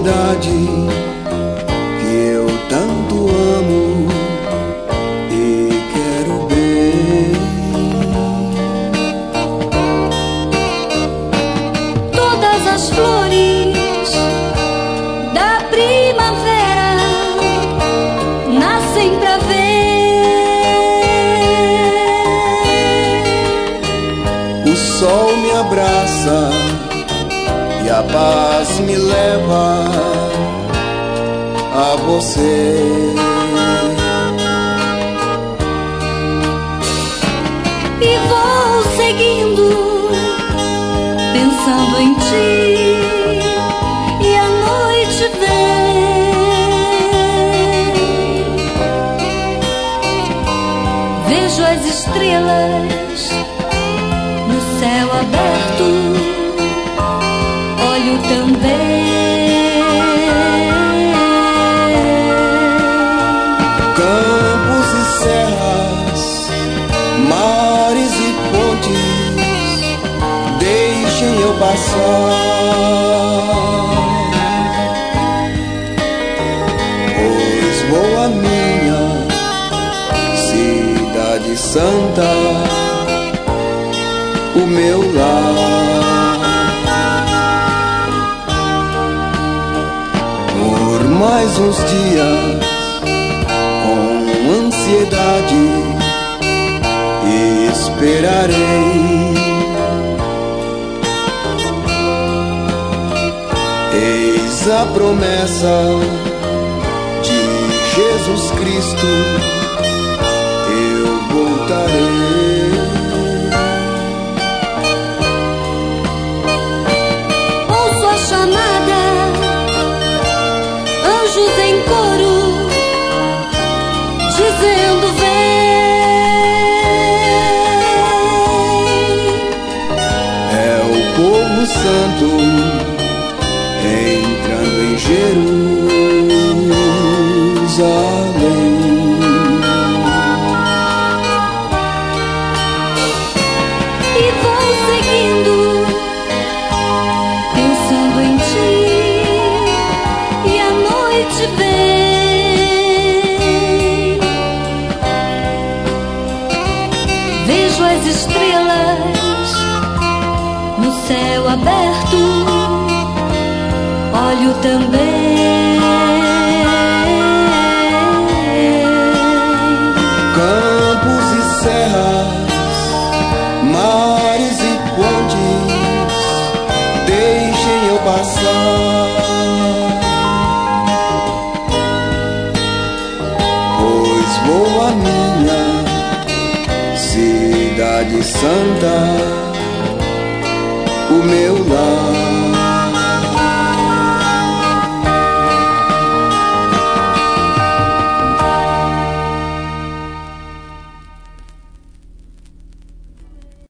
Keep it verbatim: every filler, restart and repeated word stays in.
cidade que eu tanto amo e quero bem. Todas as flores da primavera nascem pra ver. O sol me abraça e a paz me leva a você. E vou seguindo, pensando em ti, e a noite vem. Vejo as estrelas no céu aberto, olho também. Campos e serras, mares e pontes, deixem eu passar, pois vou à minha cidade santa, o meu lar. Por mais uns dias, com ansiedade, esperarei. Eis a promessa de Jesus Cristo, eu voltarei. Ouço a chamada, anjos em coro, dizendo vem. É o povo santo entrando em Jerusalém. E vou seguindo, pensando em ti, e a noite vem. Vejo as estrelas no céu aberto, olho também. Campos e serras, mares e pontes, deixem eu passar, pois vou à minha cidade santa, o meu lar.